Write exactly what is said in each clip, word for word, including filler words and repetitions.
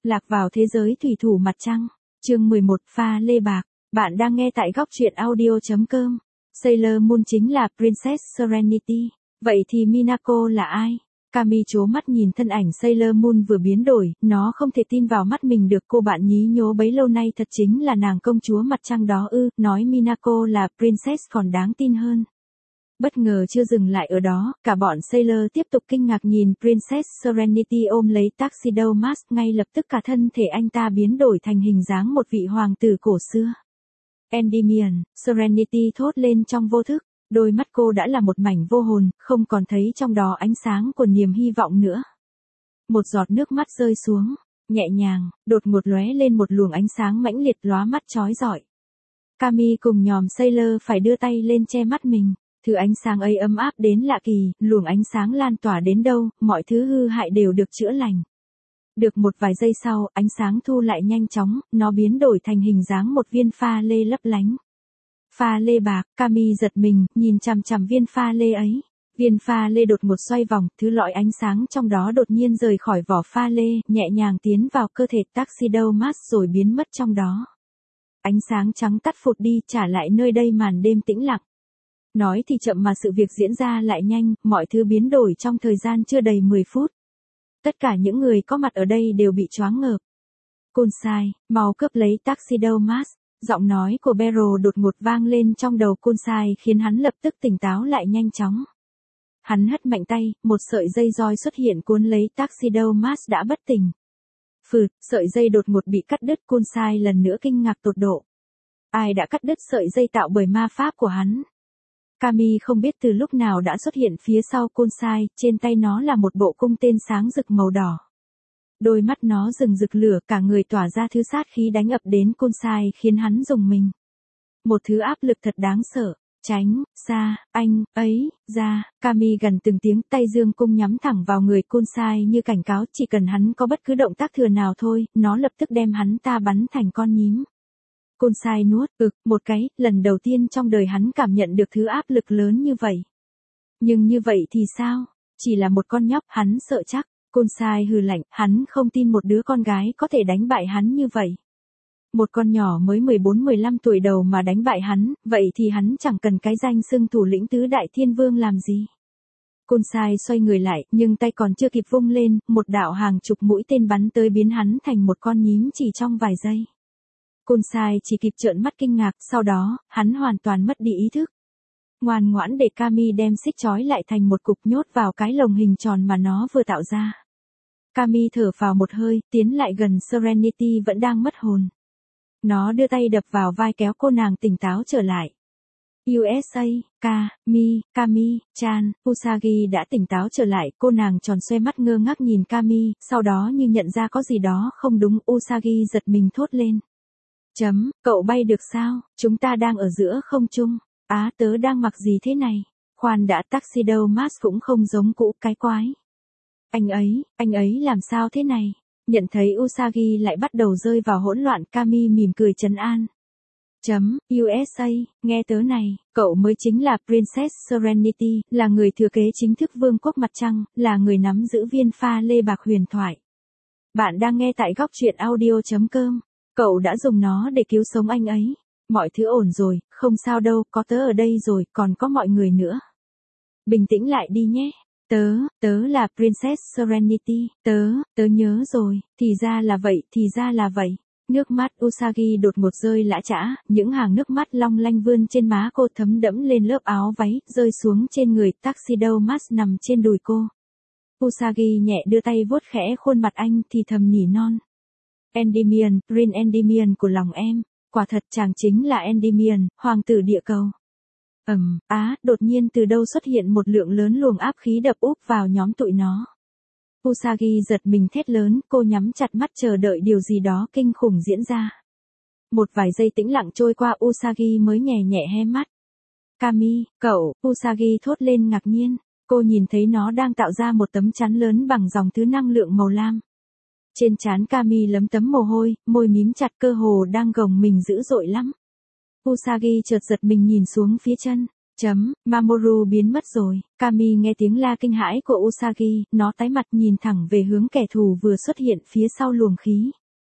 Lạc vào thế giới thủy thủ mặt trăng. Chương mười một, pha lê bạc. Bạn đang nghe tại góc truyện audio chấm com. Sailor Moon chính là Princess Serenity. Vậy thì Minako là ai? Kami trố mắt nhìn thân ảnh Sailor Moon vừa biến đổi, nó không thể tin vào mắt mình được. Cô bạn nhí nhố bấy lâu nay thật chính là nàng công chúa mặt trăng đó ư? Nói Minako là Princess còn đáng tin hơn. Bất ngờ chưa dừng lại ở đó, cả bọn Sailor tiếp tục kinh ngạc nhìn Princess Serenity ôm lấy Tuxedo Mask, ngay lập tức cả thân thể anh ta biến đổi thành hình dáng một vị hoàng tử cổ xưa. Endymion, Serenity thốt lên trong vô thức, đôi mắt cô đã là một mảnh vô hồn, không còn thấy trong đó ánh sáng của niềm hy vọng nữa. Một giọt nước mắt rơi xuống, nhẹ nhàng, đột ngột lóe lên một luồng ánh sáng mãnh liệt lóa mắt chói rọi. Kami cùng nhòm Sailor phải đưa tay lên che mắt mình. Thứ ánh sáng ấy ấm áp đến lạ kỳ, luồng ánh sáng lan tỏa đến đâu, mọi thứ hư hại đều được chữa lành. Được một vài giây sau, ánh sáng thu lại nhanh chóng, nó biến đổi thành hình dáng một viên pha lê lấp lánh. Pha lê bạc, Kami giật mình, nhìn chằm chằm viên pha lê ấy. Viên pha lê đột ngột xoay vòng, thứ lõi ánh sáng trong đó đột nhiên rời khỏi vỏ pha lê, nhẹ nhàng tiến vào cơ thể Tuxedo Mask rồi biến mất trong đó. Ánh sáng trắng tắt phụt đi, trả lại nơi đây màn đêm tĩnh lặng. Nói thì chậm mà sự việc diễn ra lại nhanh, mọi thứ biến đổi trong thời gian chưa đầy mười phút. Tất cả những người có mặt ở đây đều bị choáng ngợp. Kunsai, mau cướp lấy Tuxedo Mask. Giọng nói của Beryl đột ngột vang lên trong đầu Kunsai khiến hắn lập tức tỉnh táo lại nhanh chóng. Hắn hất mạnh tay, một sợi dây roi xuất hiện cuốn lấy Tuxedo Mask đã bất tỉnh. Phụt, sợi dây đột ngột bị cắt đứt. Kunsai lần nữa kinh ngạc tột độ. Ai đã cắt đứt sợi dây tạo bởi ma pháp của hắn? Kami không biết từ lúc nào đã xuất hiện phía sau Kunsai, trên tay nó là một bộ cung tên sáng rực màu đỏ. Đôi mắt nó rừng rực lửa, cả người tỏa ra thứ sát khí đánh ập đến Kunsai khiến hắn rùng mình. Một thứ áp lực thật đáng sợ. Tránh, xa, anh, ấy, ra, Kami gần từng tiếng, tay dương cung nhắm thẳng vào người Kunsai như cảnh cáo, chỉ cần hắn có bất cứ động tác thừa nào thôi, nó lập tức đem hắn ta bắn thành con nhím. Kunsai nuốt ực một cái, lần đầu tiên trong đời hắn cảm nhận được thứ áp lực lớn như vậy. Nhưng như vậy thì sao? Chỉ là một con nhóc, hắn sợ chắc. Kunsai hừ lạnh, hắn không tin một đứa con gái có thể đánh bại hắn như vậy. Một con nhỏ mới mười bốn mười lăm tuổi đầu mà đánh bại hắn, vậy thì hắn chẳng cần cái danh xưng thủ lĩnh tứ đại thiên vương làm gì. Kunsai xoay người lại, nhưng tay còn chưa kịp vung lên, một đạo hàng chục mũi tên bắn tới biến hắn thành một con nhím chỉ trong vài giây. Kunsai chỉ kịp trợn mắt kinh ngạc, sau đó, hắn hoàn toàn mất đi ý thức. Ngoan ngoãn để Kami đem xích trói lại thành một cục nhốt vào cái lồng hình tròn mà nó vừa tạo ra. Kami thở phào một hơi, tiến lại gần Serenity vẫn đang mất hồn. Nó đưa tay đập vào vai kéo cô nàng tỉnh táo trở lại. u ét a, Kami, Kami, Chan, Usagi đã tỉnh táo trở lại, cô nàng tròn xoe mắt ngơ ngác nhìn Kami, sau đó như nhận ra có gì đó không đúng, Usagi giật mình thốt lên. Chấm, cậu bay được sao? Chúng ta đang ở giữa không trung. Á, tớ đang mặc gì thế này? Khoan đã, Tuxedo Mask cũng không giống cũ, cái quái. Anh ấy, anh ấy làm sao thế này? Nhận thấy Usagi lại bắt đầu rơi vào hỗn loạn, Kami mỉm cười trấn an. Chấm, u ét a, nghe tớ này, cậu mới chính là Princess Serenity, là người thừa kế chính thức vương quốc mặt trăng, là người nắm giữ viên pha lê bạc huyền thoại. Bạn đang nghe tại góc truyện audio chấm com. Cậu đã dùng nó để cứu sống anh ấy. Mọi thứ ổn rồi, không sao đâu, có tớ ở đây rồi, còn có mọi người nữa. Bình tĩnh lại đi nhé. Tớ, tớ là Princess Serenity, tớ, tớ nhớ rồi, thì ra là vậy, thì ra là vậy. Nước mắt Usagi đột ngột rơi lã chã, những hàng nước mắt long lanh vươn trên má cô thấm đẫm lên lớp áo váy, rơi xuống trên người Tuxedo Mask nằm trên đùi cô. Usagi nhẹ đưa tay vuốt khẽ khuôn mặt anh thì thầm nỉ non. Endymion, Prince Endymion của lòng em, quả thật chàng chính là Endymion, hoàng tử địa cầu. Ầm, um, á, đột nhiên từ đâu xuất hiện một lượng lớn luồng áp khí đập úp vào nhóm tụi nó. Usagi giật mình thét lớn, cô nhắm chặt mắt chờ đợi điều gì đó kinh khủng diễn ra. Một vài giây tĩnh lặng trôi qua, Usagi mới nhẹ nhẹ hé mắt. Kami, cậu, Usagi thốt lên ngạc nhiên, cô nhìn thấy nó đang tạo ra một tấm chắn lớn bằng dòng thứ năng lượng màu lam. Trên trán Kami lấm tấm mồ hôi, môi mím chặt, cơ hồ đang gồng mình dữ dội lắm. Usagi chợt giật mình nhìn xuống phía chân. Chấm, Mamoru biến mất rồi. Kami nghe tiếng la kinh hãi của Usagi, nó tái mặt nhìn thẳng về hướng kẻ thù vừa xuất hiện phía sau luồng khí.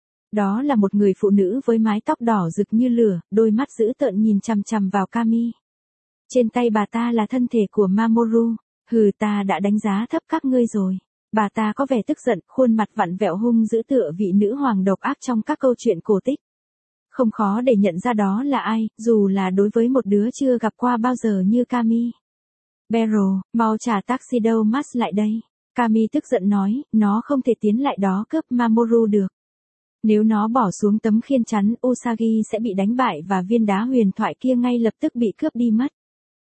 Đó là một người phụ nữ với mái tóc đỏ rực như lửa, đôi mắt dữ tợn nhìn chằm chằm vào Kami. Trên tay bà ta là thân thể của Mamoru. Hừ, ta đã đánh giá thấp các ngươi rồi. Bà ta có vẻ tức giận, khuôn mặt vặn vẹo hung dữ tựa vị nữ hoàng độc ác trong các câu chuyện cổ tích. Không khó để nhận ra đó là ai, dù là đối với một đứa chưa gặp qua bao giờ như Kami. Beryl, mau trả Tuxedo Mask lại đây. Kami tức giận nói, nó không thể tiến lại đó cướp Mamoru được. Nếu nó bỏ xuống tấm khiên chắn, Usagi sẽ bị đánh bại và viên đá huyền thoại kia ngay lập tức bị cướp đi mất.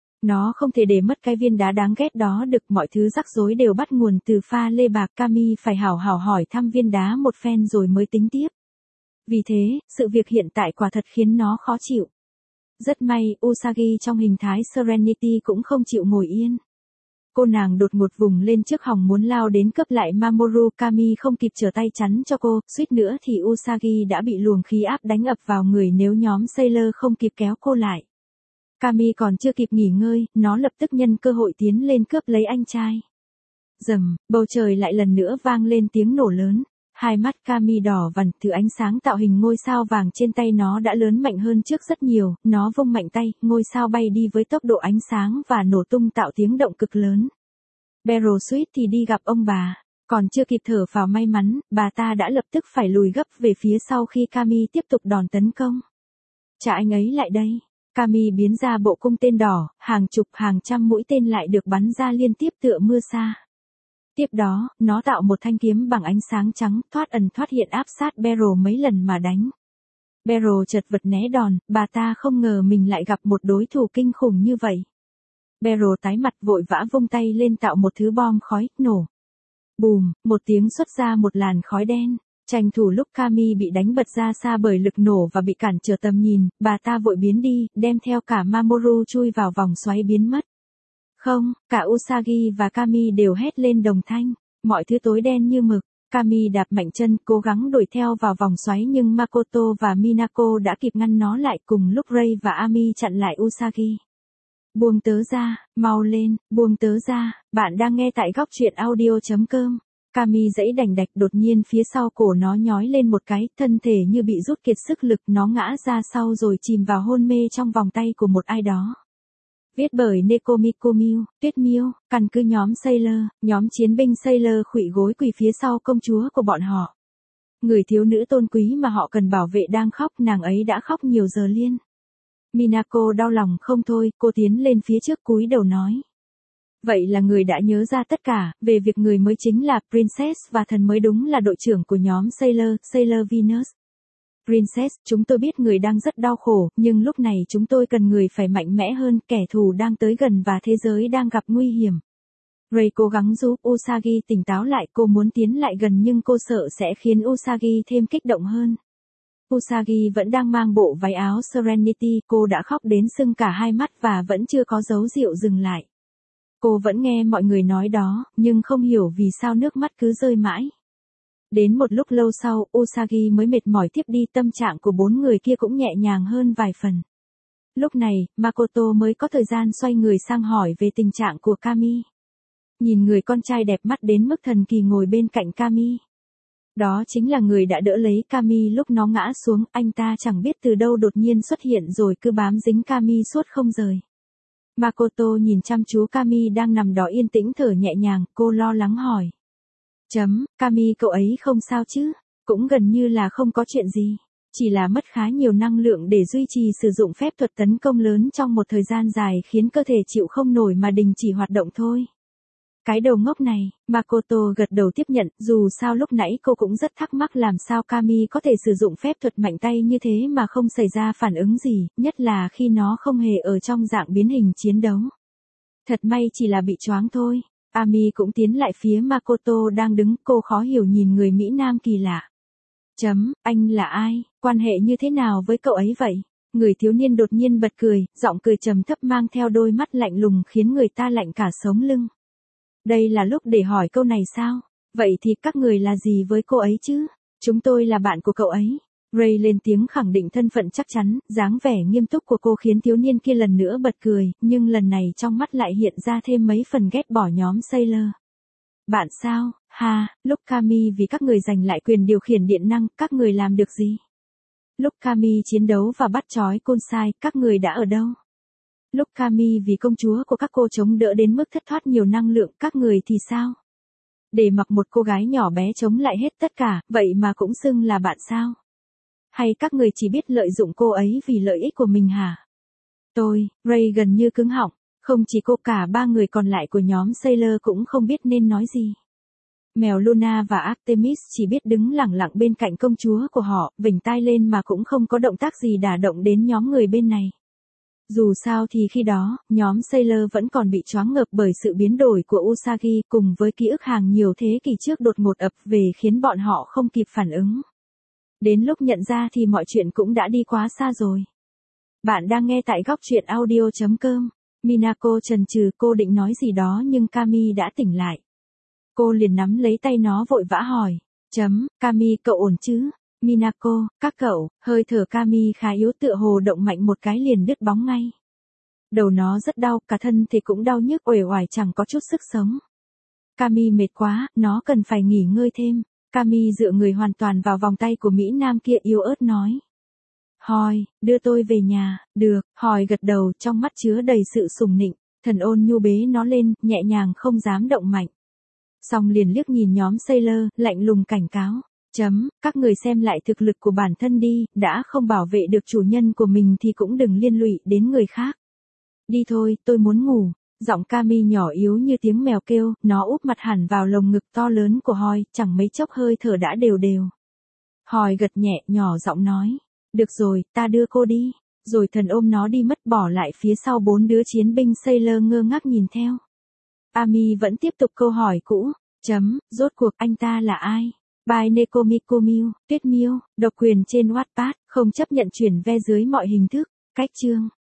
Nó không thể để mất cái viên đá đáng ghét đó được, mọi thứ rắc rối đều bắt nguồn từ pha lê bạc. Kami phải hảo hảo hỏi thăm viên đá một phen rồi mới tính tiếp. Vì thế, sự việc hiện tại quả thật khiến nó khó chịu. Rất may, Usagi trong hình thái Serenity cũng không chịu ngồi yên. Cô nàng đột ngột vùng lên trước hòng muốn lao đến cướp lại Mamoru. Kami không kịp trở tay chắn cho cô, suýt nữa thì Usagi đã bị luồng khí áp đánh ập vào người nếu nhóm Sailor không kịp kéo cô lại. Kami còn chưa kịp nghỉ ngơi, nó lập tức nhân cơ hội tiến lên cướp lấy anh trai. Rầm, bầu trời lại lần nữa vang lên tiếng nổ lớn. Hai mắt Kami đỏ vằn, thứ ánh sáng tạo hình ngôi sao vàng trên tay nó đã lớn mạnh hơn trước rất nhiều, nó vung mạnh tay, ngôi sao bay đi với tốc độ ánh sáng và nổ tung tạo tiếng động cực lớn. Beryl suýt thì đi gặp ông bà, còn chưa kịp thở phào may mắn, bà ta đã lập tức phải lùi gấp về phía sau khi Kami tiếp tục đòn tấn công. Trả anh ấy lại đây. Kami biến ra bộ cung tên đỏ, hàng chục hàng trăm mũi tên lại được bắn ra liên tiếp tựa mưa sa. Tiếp đó, nó tạo một thanh kiếm bằng ánh sáng trắng, thoát ẩn thoát hiện áp sát Beryl mấy lần mà đánh. Beryl chật vật né đòn, bà ta không ngờ mình lại gặp một đối thủ kinh khủng như vậy. Beryl tái mặt vội vã vung tay lên tạo một thứ bom khói, nổ. Bùm, một tiếng xuất ra một làn khói đen. Tranh thủ lúc Kami bị đánh bật ra xa bởi lực nổ và bị cản trở tầm nhìn, bà ta vội biến đi, đem theo cả Mamoru chui vào vòng xoáy biến mất. Không, cả Usagi và Kami đều hét lên đồng thanh, mọi thứ tối đen như mực. Kami đạp mạnh chân, cố gắng đuổi theo vào vòng xoáy nhưng Makoto và Minako đã kịp ngăn nó lại, cùng lúc Rei và Ami chặn lại Usagi. Buông tớ ra, mau lên, buông tớ ra, bạn đang nghe tại góc truyện audio chấm com. Kami giãy đành đạch, đột nhiên phía sau cổ nó nhói lên một cái, thân thể như bị rút kiệt sức lực, nó ngã ra sau rồi chìm vào hôn mê trong vòng tay của một ai đó. Viết bởi Nekomiko Miu, Tuyết Miu, căn cứ nhóm Sailor, nhóm chiến binh Sailor khuỵu gối quỳ phía sau công chúa của bọn họ. Người thiếu nữ tôn quý mà họ cần bảo vệ đang khóc, nàng ấy đã khóc nhiều giờ liên. Minako đau lòng không thôi, cô tiến lên phía trước cúi đầu nói. Vậy là người đã nhớ ra tất cả, về việc người mới chính là Princess và thần mới đúng là đội trưởng của nhóm Sailor, Sailor Venus. Princess, chúng tôi biết người đang rất đau khổ, nhưng lúc này chúng tôi cần người phải mạnh mẽ hơn, kẻ thù đang tới gần và thế giới đang gặp nguy hiểm. Rei cố gắng giúp Usagi tỉnh táo lại, cô muốn tiến lại gần nhưng cô sợ sẽ khiến Usagi thêm kích động hơn. Usagi vẫn đang mang bộ váy áo Serenity, cô đã khóc đến sưng cả hai mắt và vẫn chưa có dấu dịu dừng lại. Cô vẫn nghe mọi người nói đó, nhưng không hiểu vì sao nước mắt cứ rơi mãi. Đến một lúc lâu sau, Usagi mới mệt mỏi tiếp đi, tâm trạng của bốn người kia cũng nhẹ nhàng hơn vài phần. Lúc này, Makoto mới có thời gian xoay người sang hỏi về tình trạng của Kami. Nhìn người con trai đẹp mắt đến mức thần kỳ ngồi bên cạnh Kami. Đó chính là người đã đỡ lấy Kami lúc nó ngã xuống, anh ta chẳng biết từ đâu đột nhiên xuất hiện rồi cứ bám dính Kami suốt không rời. Makoto nhìn chăm chú Kami đang nằm đó yên tĩnh thở nhẹ nhàng, cô lo lắng hỏi. Chấm, Kami cậu ấy không sao chứ? Cũng gần như là không có chuyện gì. Chỉ là mất khá nhiều năng lượng để duy trì sử dụng phép thuật tấn công lớn trong một thời gian dài khiến cơ thể chịu không nổi mà đình chỉ hoạt động thôi. Cái đầu ngốc này, Makoto gật đầu tiếp nhận, dù sao lúc nãy cô cũng rất thắc mắc làm sao Kami có thể sử dụng phép thuật mạnh tay như thế mà không xảy ra phản ứng gì, nhất là khi nó không hề ở trong dạng biến hình chiến đấu. Thật may chỉ là bị choáng thôi. Ami cũng tiến lại phía Makoto đang đứng, cô khó hiểu nhìn người Mỹ Nam kỳ lạ. Chấm, anh là ai, quan hệ như thế nào với cậu ấy vậy? Người thiếu niên đột nhiên bật cười, giọng cười trầm thấp mang theo đôi mắt lạnh lùng khiến người ta lạnh cả sống lưng. Đây là lúc để hỏi câu này sao? Vậy thì các người là gì với cô ấy chứ? Chúng tôi là bạn của cậu ấy. Ray lên tiếng khẳng định thân phận chắc chắn, dáng vẻ nghiêm túc của cô khiến thiếu niên kia lần nữa bật cười, nhưng lần này trong mắt lại hiện ra thêm mấy phần ghét bỏ nhóm Sailor. Bạn sao, ha, lúc Kami vì các người giành lại quyền điều khiển điện năng, các người làm được gì? Lúc Kami chiến đấu và bắt trói Konsai, các người đã ở đâu? Lúc Kami vì công chúa của các cô chống đỡ đến mức thất thoát nhiều năng lượng, các người thì sao? Để mặc một cô gái nhỏ bé chống lại hết tất cả, vậy mà cũng xưng là bạn sao? Hay các người chỉ biết lợi dụng cô ấy vì lợi ích của mình hả? Tôi, Ray gần như cứng họng, không chỉ cô, cả ba người còn lại của nhóm Sailor cũng không biết nên nói gì. Mèo Luna và Artemis chỉ biết đứng lẳng lặng bên cạnh công chúa của họ, vểnh tai lên mà cũng không có động tác gì đả động đến nhóm người bên này. Dù sao thì khi đó, nhóm Sailor vẫn còn bị choáng ngợp bởi sự biến đổi của Usagi cùng với ký ức hàng nhiều thế kỷ trước đột ngột ập về khiến bọn họ không kịp phản ứng. Đến lúc nhận ra thì mọi chuyện cũng đã đi quá xa rồi. Bạn đang nghe tại góc truyện audio chấm com. Minako chần chừ, cô định nói gì đó nhưng Kami đã tỉnh lại. Cô liền nắm lấy tay nó vội vã hỏi. Chấm, Kami cậu ổn chứ? Minako, các cậu, hơi thở Kami khá yếu tựa hồ động mạnh một cái liền đứt bóng ngay. Đầu nó rất đau, cả thân thì cũng đau nhức uể oải chẳng có chút sức sống. Kami mệt quá, nó cần phải nghỉ ngơi thêm. Kami dựa người hoàn toàn vào vòng tay của Mỹ Nam kia yếu ớt nói. Hoi, đưa tôi về nhà, được, Hoi gật đầu trong mắt chứa đầy sự sùng nịnh, thần ôn nhu bế nó lên, nhẹ nhàng không dám động mạnh. Xong liền liếc nhìn nhóm Sailor, lạnh lùng cảnh cáo. Chấm, các người xem lại thực lực của bản thân đi, đã không bảo vệ được chủ nhân của mình thì cũng đừng liên lụy đến người khác. Đi thôi, tôi muốn ngủ. Giọng Kami nhỏ yếu như tiếng mèo kêu, nó úp mặt hẳn vào lồng ngực to lớn của Hoi, chẳng mấy chốc hơi thở đã đều đều. Hoi gật nhẹ, nhỏ giọng nói. Được rồi, ta đưa cô đi. Rồi thần ôm nó đi mất, bỏ lại phía sau bốn đứa chiến binh Sailor ngơ ngác nhìn theo. Ami vẫn tiếp tục câu hỏi cũ. Chấm, rốt cuộc anh ta là ai? By Nekomiku Miu, Tuyết Miêu, độc quyền trên Wattpad, không chấp nhận chuyển ve dưới mọi hình thức. Cách chương.